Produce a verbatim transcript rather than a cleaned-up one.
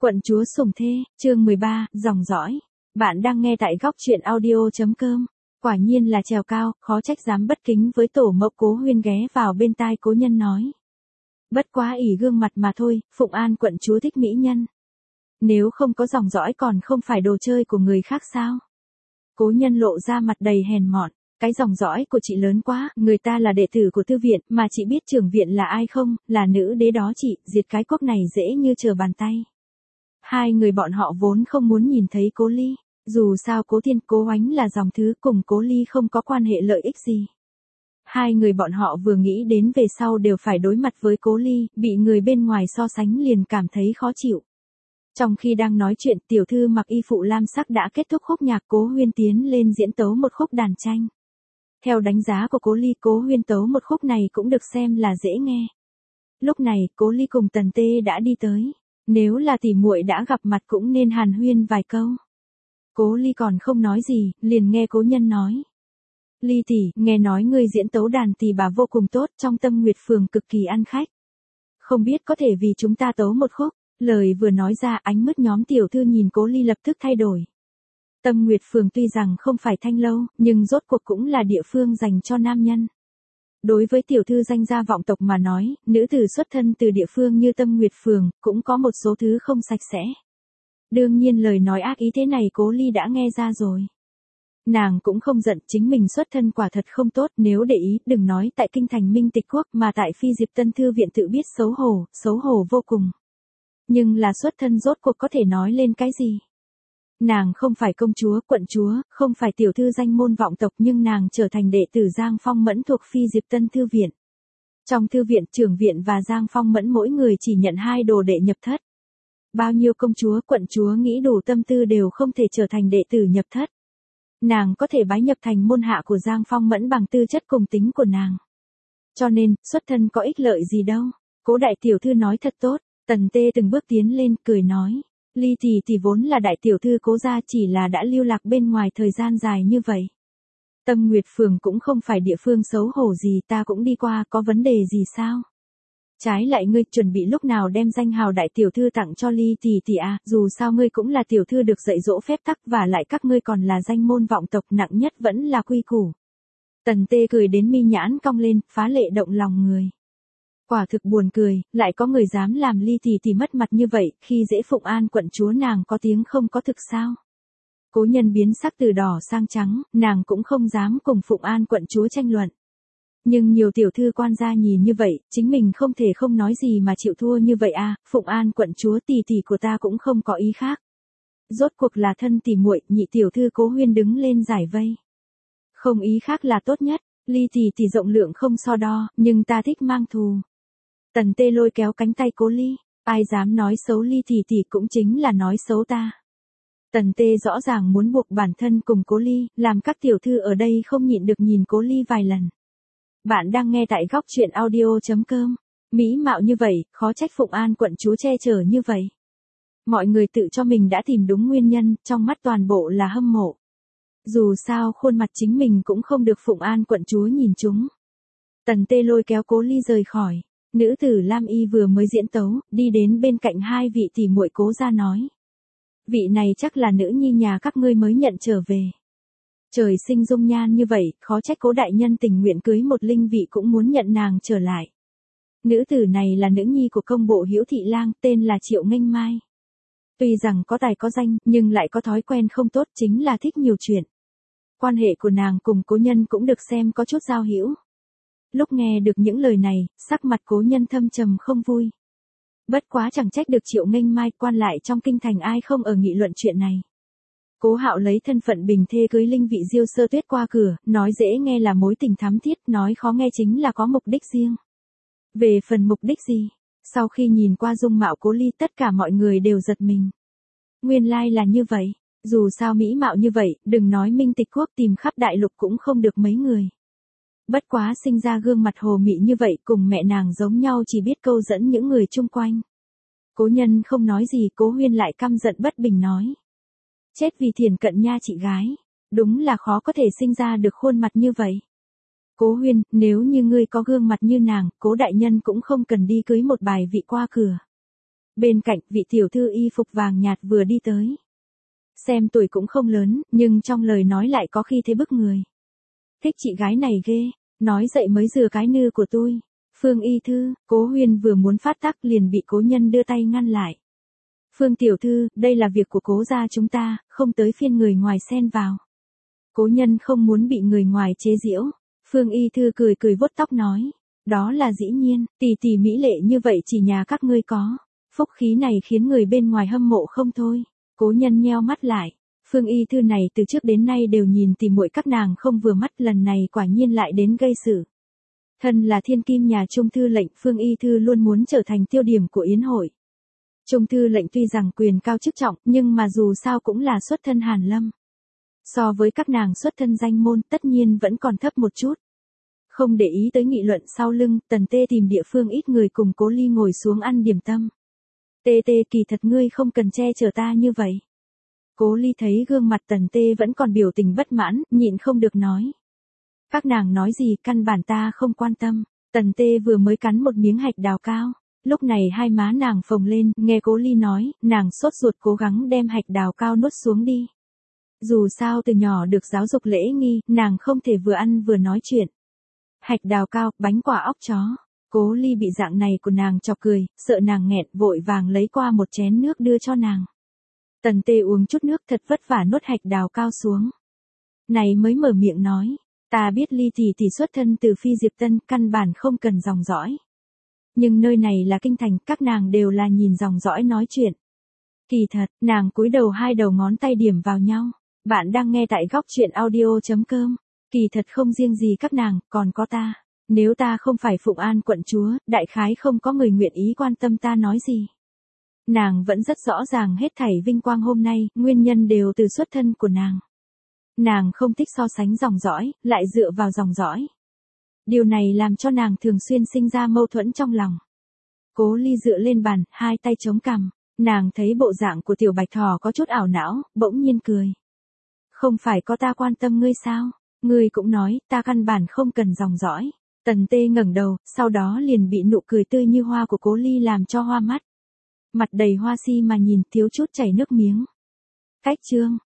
Quận chúa sủng thê, chương mười ba, dòng dõi. Bạn đang nghe tại góc truyện audio chấm com. Quả nhiên là trèo cao, khó trách dám bất kính với tổ mẫu. Cố Huyên ghé vào bên tai Cố Nhân nói. Bất quá ỷ gương mặt mà thôi, Phụng An quận chúa thích mỹ nhân. Nếu không có dòng dõi còn không phải đồ chơi của người khác sao? Cố Nhân lộ ra mặt đầy hèn mọn. Cái dòng dõi của chị lớn quá, người ta là đệ tử của thư viện, mà chị biết trưởng viện là ai không, là nữ đế đó chị, diệt cái quốc này dễ như trở bàn tay. Hai người bọn họ vốn không muốn nhìn thấy Cố Ly, dù sao Cố Thiên, Cố Oánh là dòng thứ cùng Cố Ly không có quan hệ lợi ích gì. Hai người bọn họ vừa nghĩ đến về sau đều phải đối mặt với Cố Ly, bị người bên ngoài so sánh liền cảm thấy khó chịu. Trong khi đang nói chuyện, tiểu thư mặc y phụ lam sắc đã kết thúc khúc nhạc. Cố Huyên tiến lên diễn tấu một khúc đàn tranh. Theo đánh giá của Cố Ly, Cố Huyên tấu một khúc này cũng được xem là dễ nghe. Lúc này, Cố Ly cùng Tần Tê đã đi tới. Nếu là tỷ muội đã gặp mặt cũng nên hàn huyên vài câu. Cố Ly còn không nói gì, liền nghe Cố Nhân nói. Ly tỷ, nghe nói ngươi diễn tấu đàn tỷ bà vô cùng tốt, trong Tâm Nguyệt Phường cực kỳ ăn khách. Không biết có thể vì chúng ta tấu một khúc. Lời vừa nói ra, ánh mắt nhóm tiểu thư nhìn Cố Ly lập tức thay đổi. Tâm Nguyệt Phường tuy rằng không phải thanh lâu, nhưng rốt cuộc cũng là địa phương dành cho nam nhân. Đối với tiểu thư danh gia vọng tộc mà nói, nữ tử xuất thân từ địa phương như Tâm Nguyệt Phường, cũng có một số thứ không sạch sẽ. Đương nhiên lời nói ác ý thế này Cố Ly đã nghe ra rồi. Nàng cũng không giận, chính mình xuất thân quả thật không tốt, nếu để ý, đừng nói tại kinh thành Minh Tịch Quốc mà tại Phi Diệp Tân Thư Viện tự biết xấu hổ, xấu hổ vô cùng. Nhưng là xuất thân rốt cuộc có thể nói lên cái gì? Nàng không phải công chúa, quận chúa, không phải tiểu thư danh môn vọng tộc, nhưng nàng trở thành đệ tử Giang Phong Mẫn thuộc Phi Diệp Tân Thư Viện. Trong thư viện, trưởng viện và Giang Phong Mẫn mỗi người chỉ nhận hai đồ đệ nhập thất. Bao nhiêu công chúa, quận chúa nghĩ đủ tâm tư đều không thể trở thành đệ tử nhập thất. Nàng có thể bái nhập thành môn hạ của Giang Phong Mẫn bằng tư chất cùng tính của nàng. Cho nên, xuất thân có ích lợi gì đâu. Cố đại tiểu thư nói thật tốt. Tần Tê từng bước tiến lên, cười nói. Ly tỷ tỷ vốn là đại tiểu thư Cố gia, chỉ là đã lưu lạc bên ngoài thời gian dài như vậy. Tâm Nguyệt Phường cũng không phải địa phương xấu hổ gì, ta cũng đi qua, có vấn đề gì sao? Trái lại ngươi chuẩn bị lúc nào đem danh hào đại tiểu thư tặng cho Ly tỷ tỷ à, dù sao ngươi cũng là tiểu thư được dạy dỗ phép tắc, và lại các ngươi còn là danh môn vọng tộc, nặng nhất vẫn là quy củ. Tần Tê cười đến mi nhãn cong lên, phá lệ động lòng người. Quả thực buồn cười, lại có người dám làm Ly tỷ tỷ mất mặt như vậy, khi dễ Phụng An quận chúa nàng có tiếng không có thực sao? Cố Nhân biến sắc từ đỏ sang trắng, nàng cũng không dám cùng Phụng An quận chúa tranh luận. Nhưng nhiều tiểu thư quan gia nhìn như vậy, chính mình không thể không nói gì mà chịu thua như vậy à, Phụng An quận chúa tỷ tỷ của ta cũng không có ý khác. Rốt cuộc là thân tỷ muội, nhị tiểu thư Cố Huyên đứng lên giải vây. Không ý khác là tốt nhất, Ly tỷ tỷ rộng lượng không so đo, nhưng ta thích mang thù. Tần Tê lôi kéo cánh tay Cố Ly, ai dám nói xấu Ly tỷ tỷ cũng chính là nói xấu ta. Tần Tê rõ ràng muốn buộc bản thân cùng Cố Ly, làm các tiểu thư ở đây không nhịn được nhìn Cố Ly vài lần. Bạn đang nghe tại góc truyện audio chấm com. Mỹ mạo như vậy, khó trách Phụng An quận chúa che chở như vậy. Mọi người tự cho mình đã tìm đúng nguyên nhân, trong mắt toàn bộ là hâm mộ. Dù sao khuôn mặt chính mình cũng không được Phụng An quận chúa nhìn chúng. Tần Tê lôi kéo Cố Ly rời khỏi. Nữ tử Lam Y vừa mới diễn tấu, đi đến bên cạnh hai vị tỷ muội Cố gia nói. Vị này chắc là nữ nhi nhà các ngươi mới nhận trở về. Trời sinh dung nhan như vậy, khó trách Cố đại nhân tình nguyện cưới một linh vị cũng muốn nhận nàng trở lại. Nữ tử này là nữ nhi của công bộ Hữu Thị Lang, tên là Triệu Nghênh Mai. Tuy rằng có tài có danh, nhưng lại có thói quen không tốt, chính là thích nhiều chuyện. Quan hệ của nàng cùng Cố Nhân cũng được xem có chút giao hữu. Lúc nghe được những lời này, sắc mặt Cố Nhân thâm trầm không vui. Bất quá chẳng trách được Triệu Nghênh Mai, quan lại trong kinh thành ai không ở nghị luận chuyện này. Cố Hạo lấy thân phận bình thê cưới linh vị Diêu Sơ Tuyết qua cửa, nói dễ nghe là mối tình thắm thiết, nói khó nghe chính là có mục đích riêng. Về phần mục đích gì, sau khi nhìn qua dung mạo Cố Ly tất cả mọi người đều giật mình. Nguyên lai là như vậy, dù sao mỹ mạo như vậy, đừng nói Minh Tịch Quốc, tìm khắp đại lục cũng không được mấy người. Bất quá sinh ra gương mặt hồ mị như vậy, cùng mẹ nàng giống nhau, chỉ biết câu dẫn những người chung quanh. Cố Nhân không nói gì, Cố Huyên lại căm giận bất bình nói. Chết vì thiền cận nha chị gái, đúng là khó có thể sinh ra được khuôn mặt như vậy. Cố Huyên, nếu như ngươi có gương mặt như nàng, Cố đại nhân cũng không cần đi cưới một bài vị qua cửa. Bên cạnh, vị tiểu thư y phục vàng nhạt vừa đi tới. Xem tuổi cũng không lớn, nhưng trong lời nói lại có khi thế bức người. Thích chị gái này ghê, nói dậy mới rửa cái nư của tôi. Phương y thư, Cố Huyên vừa muốn phát tác liền bị Cố Nhân đưa tay ngăn lại. Phương tiểu thư, đây là việc của Cố gia chúng ta, không tới phiên người ngoài xen vào. Cố Nhân không muốn bị người ngoài chế giễu. Phương y thư cười cười vuốt tóc nói. Đó là dĩ nhiên, tỷ tỷ mỹ lệ như vậy chỉ nhà các ngươi có. Phúc khí này khiến người bên ngoài hâm mộ không thôi. Cố Nhân nheo mắt lại. Phương y thư này từ trước đến nay đều nhìn tỷ muội các nàng không vừa mắt, lần này quả nhiên lại đến gây sự. Thân là thiên kim nhà Trung thư lệnh, Phương y thư luôn muốn trở thành tiêu điểm của yến hội. Trung thư lệnh tuy rằng quyền cao chức trọng, nhưng mà dù sao cũng là xuất thân Hàn Lâm. So với các nàng xuất thân danh môn, tất nhiên vẫn còn thấp một chút. Không để ý tới nghị luận sau lưng, Tần Tê tìm địa phương ít người cùng Cố Ly ngồi xuống ăn điểm tâm. Tê Tê, kỳ thật ngươi không cần che chở ta như vậy. Cố Ly thấy gương mặt Tần Tê vẫn còn biểu tình bất mãn, nhịn không được nói. Các nàng nói gì căn bản ta không quan tâm. Tần Tê vừa mới cắn một miếng hạch đào cao. Lúc này hai má nàng phồng lên, nghe Cố Ly nói, nàng sốt ruột cố gắng đem hạch đào cao nuốt xuống đi. Dù sao từ nhỏ được giáo dục lễ nghi, nàng không thể vừa ăn vừa nói chuyện. Hạch đào cao, bánh quả óc chó. Cố Ly bị dạng này của nàng chọc cười, sợ nàng nghẹn, vội vàng lấy qua một chén nước đưa cho nàng. Tần Tê uống chút nước thật vất vả nuốt hạch đào cao xuống. Này mới mở miệng nói, ta biết Ly tỷ tỷ xuất thân từ Phi Diệp Tân, căn bản không cần dòng dõi. Nhưng nơi này là kinh thành, các nàng đều là nhìn dòng dõi nói chuyện. Kỳ thật, nàng cúi đầu hai đầu ngón tay điểm vào nhau. Bạn đang nghe tại góc truyện audio chấm com. Kỳ thật không riêng gì các nàng, còn có ta. Nếu ta không phải Phụng An quận chúa, đại khái không có người nguyện ý quan tâm ta nói gì. Nàng vẫn rất rõ ràng hết thảy vinh quang hôm nay, nguyên nhân đều từ xuất thân của nàng. Nàng không thích so sánh dòng dõi, lại dựa vào dòng dõi. Điều này làm cho nàng thường xuyên sinh ra mâu thuẫn trong lòng. Cố Ly dựa lên bàn, hai tay chống cằm. Nàng thấy bộ dạng của tiểu bạch thỏ có chút ảo não, bỗng nhiên cười. Không phải có ta quan tâm ngươi sao? Ngươi cũng nói, ta căn bản không cần dòng dõi. Tần Tê ngẩng đầu, sau đó liền bị nụ cười tươi như hoa của Cố Ly làm cho hoa mắt. Mặt đầy hoa si mà nhìn, thiếu chút chảy nước miếng. Cách chương.